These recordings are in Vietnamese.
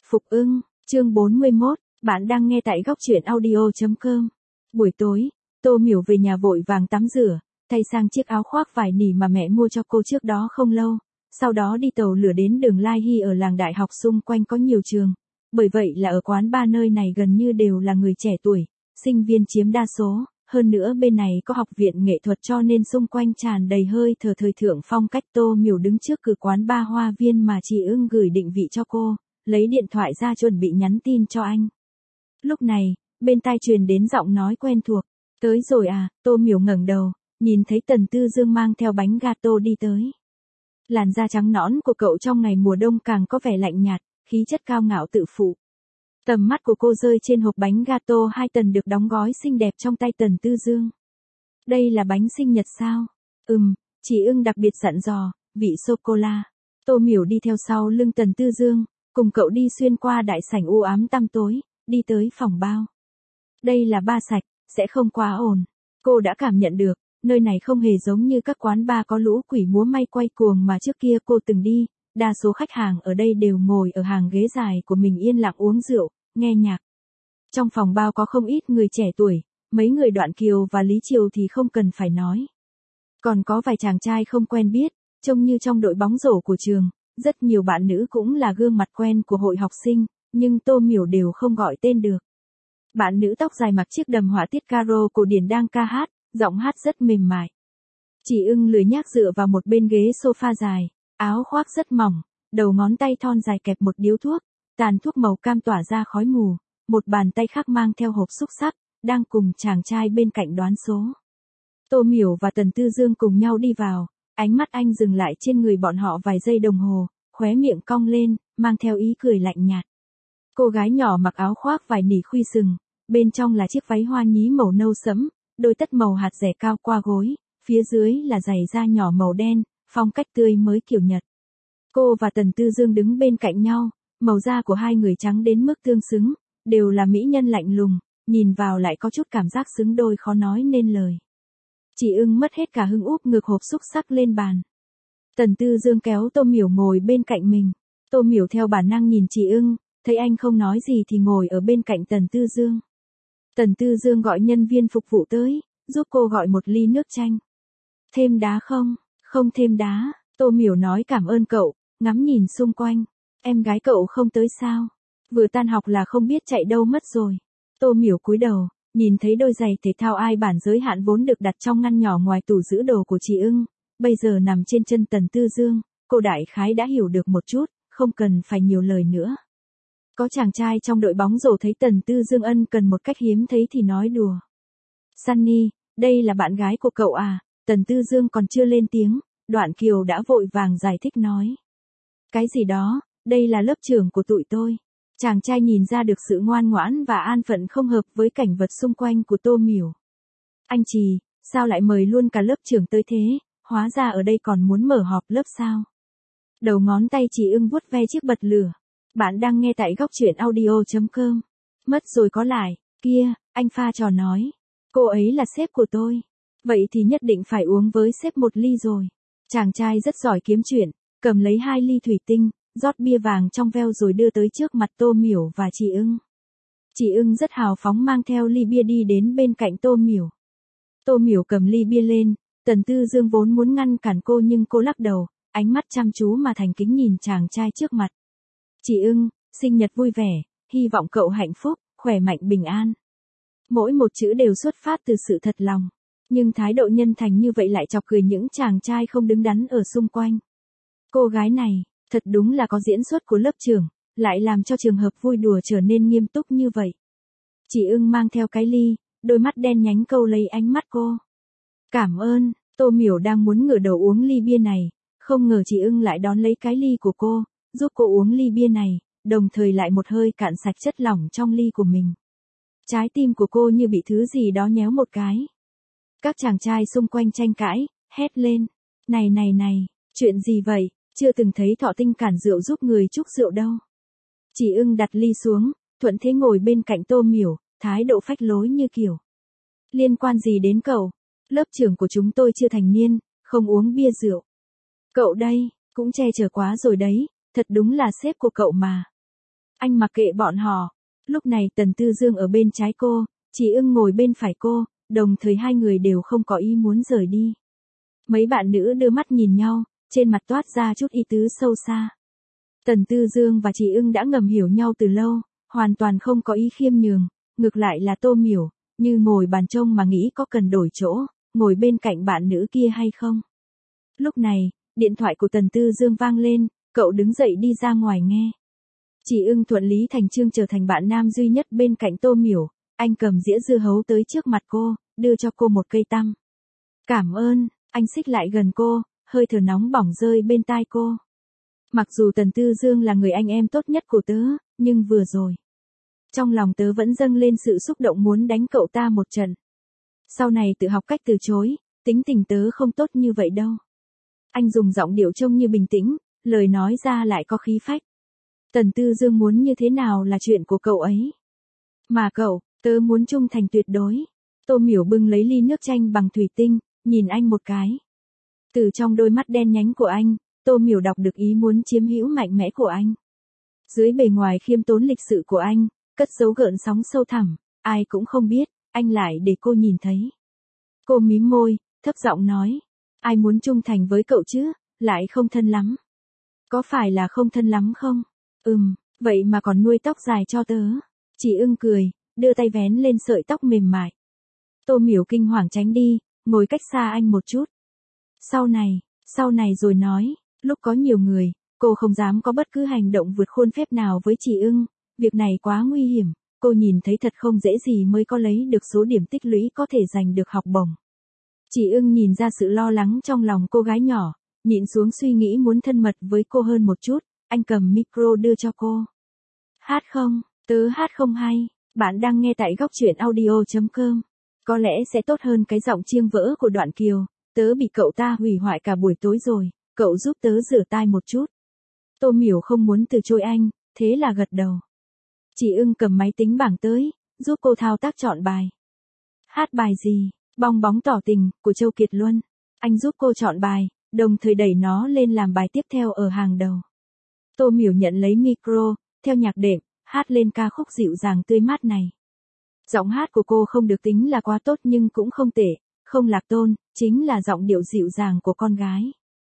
Phục ưng, chương 41, bạn đang nghe tại góc truyện audio.com. Buổi tối, Tô Miểu về nhà vội vàng tắm rửa, thay sang chiếc áo khoác vải nỉ mà mẹ mua cho cô trước đó không lâu, sau đó đi tàu lửa đến đường Lai Hy ở làng đại học xung quanh có nhiều trường. Bởi vậy là ở quán bar nơi này gần như đều là người trẻ tuổi, sinh viên chiếm đa số, hơn nữa bên này có học viện nghệ thuật cho nên xung quanh tràn đầy hơi thở thời thượng phong cách. Tô Miểu đứng trước cửa quán bar Hoa Viên mà chị Ưng gửi định vị cho cô, lấy điện thoại ra chuẩn bị nhắn tin cho anh. Lúc này, bên tai truyền đến giọng nói quen thuộc, tới rồi à. Tô Miểu ngẩng đầu, nhìn thấy Tần Tư Dương mang theo bánh gato đi tới. Làn da trắng nõn của cậu trong ngày mùa đông càng có vẻ lạnh nhạt, khí chất cao ngạo tự phụ. Tầm mắt của cô rơi trên hộp bánh gato 2 tầng được đóng gói xinh đẹp trong tay Tần Tư Dương. Đây là bánh sinh nhật sao? Chị Ưng đặc biệt dặn dò, vị sô-cô-la. Tô Miểu đi theo sau lưng Tần Tư Dương, cùng cậu đi xuyên qua đại sảnh u ám tăm tối, đi tới phòng bao. Đây là bar sạch, sẽ không quá ồn. Cô đã cảm nhận được, nơi này không hề giống như các quán bar có lũ quỷ múa may quay cuồng mà trước kia cô từng đi. Đa số khách hàng ở đây đều ngồi ở hàng ghế dài của mình yên lặng uống rượu, nghe nhạc. Trong phòng bao có không ít người trẻ tuổi, mấy người Đoạn Kiều và Lý Triều thì không cần phải nói. Còn có vài chàng trai không quen biết, trông như trong đội bóng rổ của trường, rất nhiều bạn nữ cũng là gương mặt quen của hội học sinh, nhưng Tô Miểu đều không gọi tên được. Bạn nữ tóc dài mặc chiếc đầm họa tiết caro cổ điển đang ca hát, giọng hát rất mềm mại. Chị Ưng lười nhác dựa vào một bên ghế sofa dài, áo khoác rất mỏng, đầu ngón tay thon dài kẹp một điếu thuốc, tàn thuốc màu cam tỏa ra khói mù, một bàn tay khác mang theo hộp xúc xắc, đang cùng chàng trai bên cạnh đoán số. Tô Miểu và Tần Tư Dương cùng nhau đi vào, ánh mắt anh dừng lại trên người bọn họ vài giây đồng hồ, khóe miệng cong lên, mang theo ý cười lạnh nhạt. Cô gái nhỏ mặc áo khoác vải nỉ khuy sừng, bên trong là chiếc váy hoa nhí màu nâu sẫm, đôi tất màu hạt rẻ cao qua gối, phía dưới là giày da nhỏ màu đen, phong cách tươi mới kiểu Nhật. Cô và Tần Tư Dương đứng bên cạnh nhau, màu da của hai người trắng đến mức tương xứng, đều là mỹ nhân lạnh lùng, nhìn vào lại có chút cảm giác xứng đôi khó nói nên lời. Chị Ưng mất hết cả hứng úp ngược hộp xúc xắc lên bàn. Tần Tư Dương kéo Tô Miểu ngồi bên cạnh mình. Tô Miểu theo bản năng nhìn chị Ưng, thấy anh không nói gì thì ngồi ở bên cạnh Tần Tư Dương. Tần Tư Dương gọi nhân viên phục vụ tới, giúp cô gọi một ly nước chanh. Thêm đá không? Không thêm đá. Tô Miểu nói cảm ơn cậu, ngắm nhìn xung quanh. Em gái cậu không tới sao? Vừa tan học là không biết chạy đâu mất rồi. Tô Miểu cúi đầu, nhìn thấy đôi giày thể thao ai bản giới hạn vốn được đặt trong ngăn nhỏ ngoài tủ giữ đồ của chị Ưng, bây giờ nằm trên chân Tần Tư Dương, cô đại khái đã hiểu được một chút, không cần phải nhiều lời nữa. Có chàng trai trong đội bóng rổ thấy Tần Tư Dương ân cần một cách hiếm thấy thì nói đùa. Sunny, đây là bạn gái của cậu à? Tần Tư Dương còn chưa lên tiếng, Đoạn Kiều đã vội vàng giải thích nói. Cái gì đó, đây là lớp trưởng của tụi tôi. Chàng trai nhìn ra được sự ngoan ngoãn và an phận không hợp với cảnh vật xung quanh của Tô Miểu. Anh Trì, sao lại mời luôn cả lớp trưởng tới thế, hóa ra ở đây còn muốn mở họp lớp sao? Đầu ngón tay chị Ưng vuốt ve chiếc bật lửa. Bạn đang nghe tại góc truyện audio.com. Mất rồi có lại, kia, anh pha trò nói. Cô ấy là sếp của tôi. Vậy thì nhất định phải uống với sếp một ly rồi. Chàng trai rất giỏi kiếm chuyện, cầm lấy 2 ly thủy tinh, rót bia vàng trong veo rồi đưa tới trước mặt Tô Miểu và chị Ưng. Chị Ưng rất hào phóng mang theo ly bia đi đến bên cạnh Tô Miểu. Tô Miểu cầm ly bia lên, Tần Tư Dương vốn muốn ngăn cản cô nhưng cô lắc đầu, ánh mắt chăm chú mà thành kính nhìn chàng trai trước mặt. Chị Ưng, sinh nhật vui vẻ, hy vọng cậu hạnh phúc, khỏe mạnh bình an. Mỗi một chữ đều xuất phát từ sự thật lòng, nhưng thái độ nhân thành như vậy lại chọc cười những chàng trai không đứng đắn ở xung quanh. Cô gái này, thật đúng là có diễn xuất của lớp trưởng, lại làm cho trường hợp vui đùa trở nên nghiêm túc như vậy. Chị Ưng mang theo cái ly, đôi mắt đen nhánh câu lấy ánh mắt cô. Cảm ơn. Tô Miểu đang muốn ngửa đầu uống ly bia này, không ngờ chị Ưng lại đón lấy cái ly của cô, giúp cô uống ly bia này, đồng thời lại một hơi cạn sạch chất lỏng trong ly của mình. Trái tim của cô như bị thứ gì đó nhéo một cái. Các chàng trai xung quanh tranh cãi, hét lên. Này, chuyện gì vậy, chưa từng thấy thọ tinh cản rượu giúp người chúc rượu đâu. Chị Ưng đặt ly xuống, thuận thế ngồi bên cạnh Tô Miểu, thái độ phách lối như kiểu. Liên quan gì đến cậu? Lớp trưởng của chúng tôi chưa thành niên, không uống bia rượu. Cậu đây, cũng che chở quá rồi đấy, thật đúng là sếp của cậu mà. Anh mặc kệ bọn họ. Lúc này Tần Tư Dương ở bên trái cô, Chỉ Ưng ngồi bên phải cô, đồng thời hai người đều không có ý muốn rời đi. Mấy bạn nữ đưa mắt nhìn nhau, trên mặt toát ra chút ý tứ sâu xa. Tần Tư Dương và Chỉ Ưng đã ngầm hiểu nhau từ lâu, hoàn toàn không có ý khiêm nhường, ngược lại là Tô Miểu, như ngồi bàn trông mà nghĩ có cần đổi chỗ, ngồi bên cạnh bạn nữ kia hay không. Lúc này, điện thoại của Tần Tư Dương vang lên, cậu đứng dậy đi ra ngoài nghe. Chỉ Ưng thuận lý thành chương trở thành bạn nam duy nhất bên cạnh Tô Miểu, anh cầm dĩa dưa hấu tới trước mặt cô, đưa cho cô một cây tăm. Cảm ơn, anh xích lại gần cô, hơi thở nóng bỏng rơi bên tai cô. Mặc dù Tần Tư Dương là người anh em tốt nhất của tớ, nhưng vừa rồi, trong lòng tớ vẫn dâng lên sự xúc động muốn đánh cậu ta một trận. Sau này tự học cách từ chối, tính tình tớ không tốt như vậy đâu. Anh dùng giọng điệu trông như bình tĩnh, lời nói ra lại có khí phách. Tần Tư Dương muốn như thế nào là chuyện của cậu ấy. Mà cậu, tớ muốn trung thành tuyệt đối. Tô Miểu bưng lấy ly nước chanh bằng thủy tinh, nhìn anh một cái. Từ trong đôi mắt đen nhánh của anh, Tô Miểu đọc được ý muốn chiếm hữu mạnh mẽ của anh. Dưới bề ngoài khiêm tốn lịch sự của anh, cất giấu gợn sóng sâu thẳm, ai cũng không biết, anh lại để cô nhìn thấy. Cô mím môi, thấp giọng nói, ai muốn trung thành với cậu chứ, lại không thân lắm. Có phải là không thân lắm không? Vậy mà còn nuôi tóc dài cho tớ. Chỉ Ưng cười, đưa tay vén lên sợi tóc mềm mại. Tô Miểu kinh hoàng tránh đi, ngồi cách xa anh một chút. Sau này rồi nói, lúc có nhiều người, cô không dám có bất cứ hành động vượt khuôn phép nào với Chỉ Ưng, việc này quá nguy hiểm, cô nhìn thấy thật không dễ gì mới có lấy được số điểm tích lũy có thể giành được học bổng. Chỉ Ưng nhìn ra sự lo lắng trong lòng cô gái nhỏ, nhịn xuống suy nghĩ muốn thân mật với cô hơn một chút, anh cầm micro đưa cho cô. Hát không, tớ hát không hay, bạn đang nghe tại góc truyện audio.com. Có lẽ sẽ tốt hơn cái giọng chiêng vỡ của Đoạn Kiều, tớ bị cậu ta hủy hoại cả buổi tối rồi, cậu giúp tớ rửa tai một chút. Tô Miểu không muốn từ chối anh, thế là gật đầu. Chỉ Ưng cầm máy tính bảng tới, giúp cô thao tác chọn bài. Hát bài gì? Bong bóng tỏ tình, của Châu Kiệt Luân. Anh giúp cô chọn bài, đồng thời đẩy nó lên làm bài tiếp theo ở hàng đầu. Tô Miểu nhận lấy micro, theo nhạc đệm, hát lên ca khúc dịu dàng tươi mát này. Giọng hát của cô không được tính là quá tốt nhưng cũng không tệ, không lạc tôn, chính là giọng điệu dịu dàng của con gái.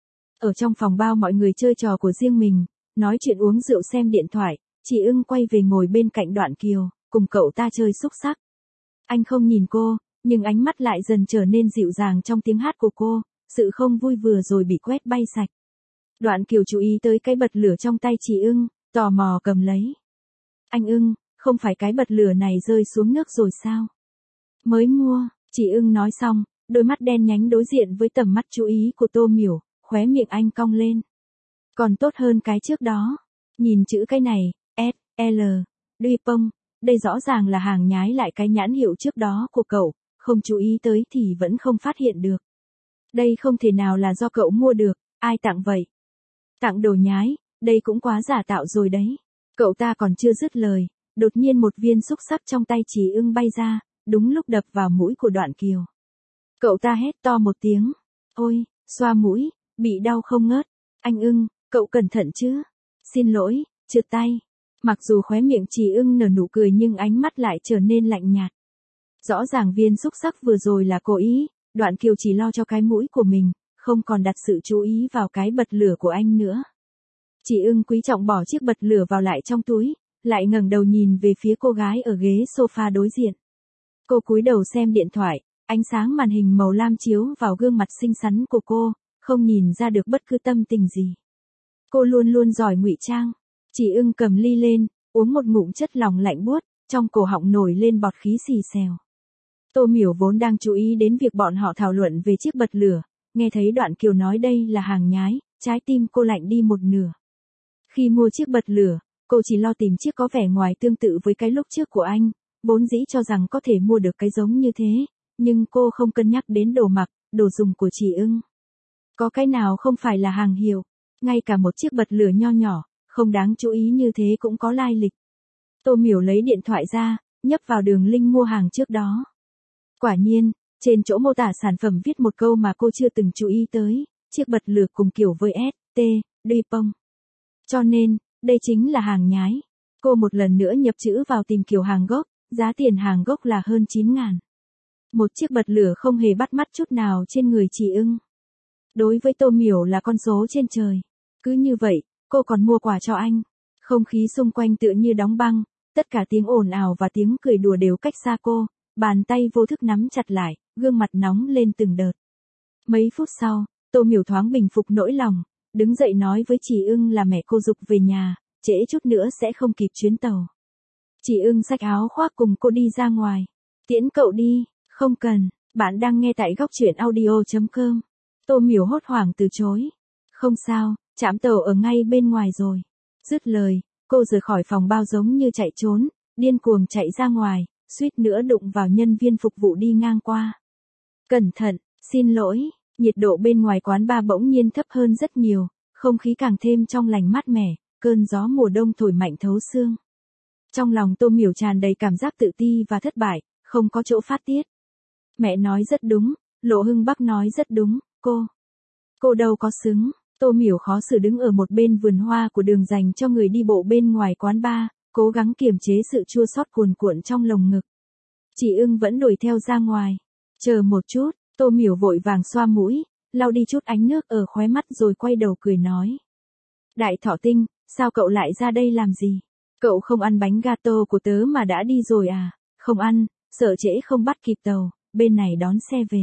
Ở trong phòng bao mọi người chơi trò của riêng mình, nói chuyện uống rượu xem điện thoại, Chỉ Ưng quay về ngồi bên cạnh Đoạn Kiều, cùng cậu ta chơi xúc xắc. Anh không nhìn cô, nhưng ánh mắt lại dần trở nên dịu dàng trong tiếng hát của cô, sự không vui vừa rồi bị quét bay sạch. Đoạn Kiều chú ý tới cái bật lửa trong tay Chỉ Ưng, tò mò cầm lấy. Anh Ưng, không phải cái bật lửa này rơi xuống nước rồi sao? Mới mua, Chỉ Ưng nói xong, đôi mắt đen nhánh đối diện với tầm mắt chú ý của Tô Miểu, khóe miệng anh cong lên. Còn tốt hơn cái trước đó. Nhìn chữ cái này, S, L, Dupont, đây rõ ràng là hàng nhái lại cái nhãn hiệu trước đó của cậu, không chú ý tới thì vẫn không phát hiện được. Đây không thể nào là do cậu mua được, ai tặng vậy? Tặng đồ nhái, đây cũng quá giả tạo rồi đấy. Cậu ta còn chưa dứt lời, đột nhiên một viên xúc xắc trong tay Chỉ Ưng bay ra, đúng lúc đập vào mũi của Đoạn Kiều. Cậu ta hét to một tiếng, ôi, xoa mũi, bị đau không ngớt. Anh Ưng, cậu cẩn thận chứ? Xin lỗi, trượt tay. Mặc dù khóe miệng Chỉ Ưng nở nụ cười nhưng ánh mắt lại trở nên lạnh nhạt. Rõ ràng viên xúc xắc vừa rồi là cố ý, Đoạn Kiều chỉ lo cho cái mũi của mình, không còn đặt sự chú ý vào cái bật lửa của anh nữa. Chỉ Ưng quý trọng bỏ chiếc bật lửa vào lại trong túi, lại ngẩng đầu nhìn về phía cô gái ở ghế sofa đối diện. Cô cúi đầu xem điện thoại, ánh sáng màn hình màu lam chiếu vào gương mặt xinh xắn của cô, không nhìn ra được bất cứ tâm tình gì. Cô luôn luôn giỏi ngụy trang. Chỉ Ưng cầm ly lên, uống một ngụm chất lỏng lạnh buốt, trong cổ họng nổi lên bọt khí xì xèo. Tô Miểu vốn đang chú ý đến việc bọn họ thảo luận về chiếc bật lửa, nghe thấy Đoạn Kiều nói đây là hàng nhái, trái tim cô lạnh đi một nửa. Khi mua chiếc bật lửa, cô chỉ lo tìm chiếc có vẻ ngoài tương tự với cái lúc trước của anh, vốn dĩ cho rằng có thể mua được cái giống như thế, nhưng cô không cân nhắc đến đồ mặc, đồ dùng của Chỉ Ưng. Có cái nào không phải là hàng hiệu, ngay cả một chiếc bật lửa nho nhỏ, không đáng chú ý như thế cũng có lai lịch. Tô Miểu lấy điện thoại ra, nhấp vào đường link mua hàng trước đó. Quả nhiên, trên chỗ mô tả sản phẩm viết một câu mà cô chưa từng chú ý tới, chiếc bật lửa cùng kiểu với S, T, Dupont. Cho nên, đây chính là hàng nhái. Cô một lần nữa nhập chữ vào tìm kiểu hàng gốc, giá tiền hàng gốc là hơn 9.000. Một chiếc bật lửa không hề bắt mắt chút nào trên người chị ưng. Đối với Tô Miểu là con số trên trời. Cứ như vậy, cô còn mua quà cho anh. Không khí xung quanh tựa như đóng băng, tất cả tiếng ồn ào và tiếng cười đùa đều cách xa cô, bàn tay vô thức nắm chặt lại, gương mặt nóng lên từng đợt. Mấy phút sau, Tô Miểu thoáng bình phục nỗi lòng, đứng dậy nói với chị ưng là mẹ cô giục về nhà, trễ chút nữa sẽ không kịp chuyến tàu. Chị ưng xách áo khoác cùng cô đi ra ngoài. Tiễn cậu đi, không cần, bạn đang nghe tại góc truyện audio.com. Tô Miểu hốt hoảng từ chối. Không sao, trạm tàu ở ngay bên ngoài rồi. Dứt lời, cô rời khỏi phòng bao giống như chạy trốn, điên cuồng chạy ra ngoài, suýt nữa đụng vào nhân viên phục vụ đi ngang qua. Cẩn thận, xin lỗi, nhiệt độ bên ngoài quán bar bỗng nhiên thấp hơn rất nhiều, không khí càng thêm trong lành mát mẻ, cơn gió mùa đông thổi mạnh thấu xương. Trong lòng Tô Miểu tràn đầy cảm giác tự ti và thất bại, không có chỗ phát tiết. Mẹ nói rất đúng, Lộ Hưng Bắc nói rất đúng, cô đâu có xứng. Tô Miểu khó xử đứng ở một bên vườn hoa của đường dành cho người đi bộ bên ngoài quán bar, cố gắng kiềm chế sự chua xót cuồn cuộn trong lồng ngực. Chị ưng vẫn đuổi theo ra ngoài. Chờ một chút, Tô Miểu vội vàng xoa mũi, lau đi chút ánh nước ở khóe mắt rồi quay đầu cười nói. Đại Thọ Tinh, sao cậu lại ra đây làm gì? Cậu không ăn bánh gato của tớ mà đã đi rồi à? Không ăn, sợ trễ không bắt kịp tàu, bên này đón xe về.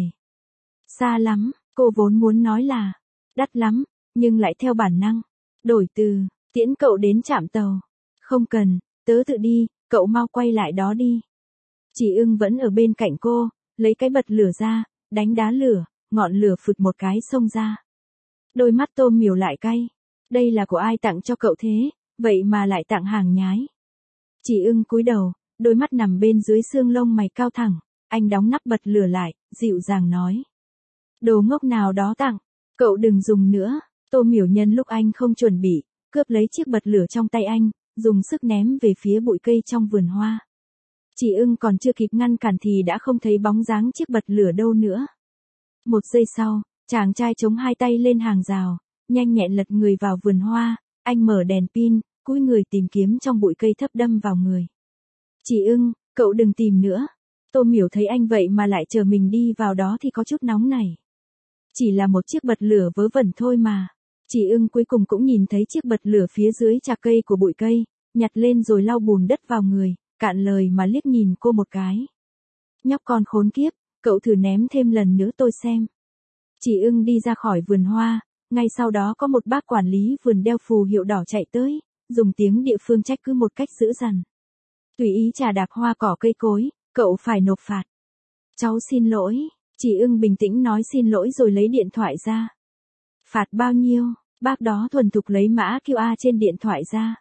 Xa lắm, cô vốn muốn nói là, đắt lắm, nhưng lại theo bản năng, đổi từ, tiễn cậu đến trạm tàu. Không cần, tớ tự đi, cậu mau quay lại đó đi. Chị ưng vẫn ở bên cạnh cô, lấy cái bật lửa ra, đánh đá lửa, ngọn lửa phụt một cái xông ra. Đôi mắt Tô Miểu lại cay. Đây là của ai tặng cho cậu thế, vậy mà lại tặng hàng nhái. Chị ưng cúi đầu, đôi mắt nằm bên dưới xương lông mày cao thẳng, anh đóng nắp bật lửa lại, dịu dàng nói. Đồ ngốc nào đó tặng, cậu đừng dùng nữa. Tô Miểu nhân lúc anh không chuẩn bị, cướp lấy chiếc bật lửa trong tay anh, dùng sức ném về phía bụi cây trong vườn hoa. Chị ưng còn chưa kịp ngăn cản thì đã không thấy bóng dáng chiếc bật lửa đâu nữa. Một giây sau, chàng trai chống hai tay lên hàng rào, nhanh nhẹn lật người vào vườn hoa, anh mở đèn pin, cúi người tìm kiếm trong bụi cây thấp đâm vào người. Chị ưng, cậu đừng tìm nữa. Tô Miểu thấy anh vậy mà lại chờ mình đi vào đó thì có chút nóng này. Chỉ là một chiếc bật lửa vớ vẩn thôi mà. Chị ưng cuối cùng cũng nhìn thấy chiếc bật lửa phía dưới chạc cây của bụi cây, nhặt lên rồi lau bùn đất vào người, cạn lời mà liếc nhìn cô một cái. Nhóc con khốn kiếp, cậu thử ném thêm lần nữa tôi xem. Chị ưng đi ra khỏi vườn hoa, ngay sau đó có một bác quản lý vườn đeo phù hiệu đỏ chạy tới, dùng tiếng địa phương trách cứ một cách dữ dằn. Tùy ý chà đạp hoa cỏ cây cối, cậu phải nộp phạt. Cháu xin lỗi, chị ưng bình tĩnh nói xin lỗi rồi lấy điện thoại ra. Phạt bao nhiêu? Bác đó thuần thục lấy mã QR trên điện thoại ra.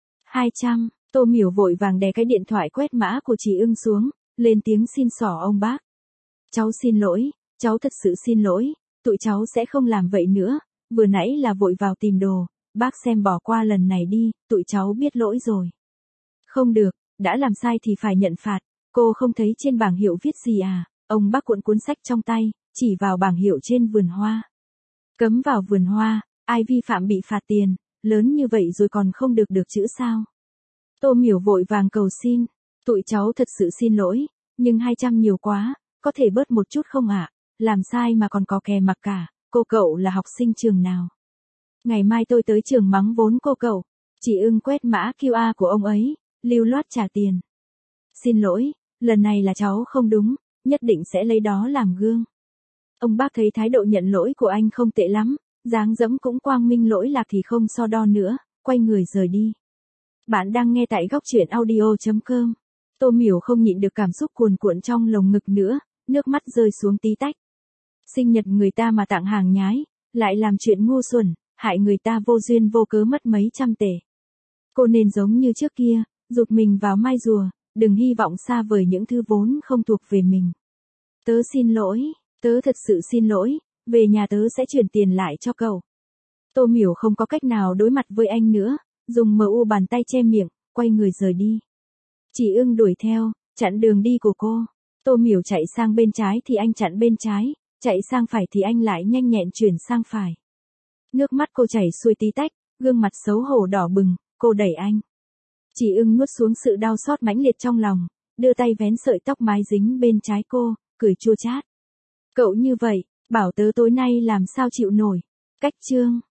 200, Tô Miểu vội vàng đè cái điện thoại quét mã của chị ưng xuống, lên tiếng xin xỏ ông bác. Cháu xin lỗi, cháu thật sự xin lỗi, tụi cháu sẽ không làm vậy nữa, vừa nãy là vội vào tìm đồ, bác xem bỏ qua lần này đi, tụi cháu biết lỗi rồi. Không được, đã làm sai thì phải nhận phạt, cô không thấy trên bảng hiệu viết gì à? Ông bác cuộn cuốn sách trong tay, chỉ vào bảng hiệu trên vườn hoa. Cấm vào vườn hoa, ai vi phạm bị phạt tiền, lớn như vậy rồi còn không được chữ sao? Tô Miểu vội vàng cầu xin, tụi cháu thật sự xin lỗi, nhưng 200 nhiều quá, có thể bớt một chút không ạ? Làm sai mà còn có kè mặc cả, cô cậu là học sinh trường nào? Ngày mai tôi tới trường mắng vốn cô cậu. Chị ưng quét mã QR của ông ấy, lưu loát trả tiền. Xin lỗi, lần này là cháu không đúng, nhất định sẽ lấy đó làm gương. Ông bác thấy thái độ nhận lỗi của anh không tệ lắm, dáng dẫm cũng quang minh lỗi lạc thì không so đo nữa, quay người rời đi. Bạn đang nghe tại góc truyện audio.com. Tô Miểu không nhịn được cảm xúc cuồn cuộn trong lồng ngực nữa, nước mắt rơi xuống tí tách. Sinh nhật người ta mà tặng hàng nhái, lại làm chuyện ngu xuẩn, hại người ta vô duyên vô cớ mất mấy trăm tệ. Cô nên giống như trước kia, rụt mình vào mai rùa, đừng hy vọng xa vời những thứ vốn không thuộc về mình. Tớ xin lỗi, tớ thật sự xin lỗi, về nhà tớ sẽ chuyển tiền lại cho cậu. Tô Miểu không có cách nào đối mặt với anh nữa, dùng MU bàn tay che miệng, quay người rời đi. Chị ưng đuổi theo, chặn đường đi của cô. Tô Miểu chạy sang bên trái thì anh chặn bên trái, chạy sang phải thì anh lại nhanh nhẹn chuyển sang phải. Nước mắt cô chảy xuôi tí tách, gương mặt xấu hổ đỏ bừng, cô đẩy anh. Chỉ Ưng nuốt xuống sự đau xót mãnh liệt trong lòng, đưa tay vén sợi tóc mái dính bên trái cô, cười chua chát. Cậu như vậy, bảo tớ tối nay làm sao chịu nổi. Cách chương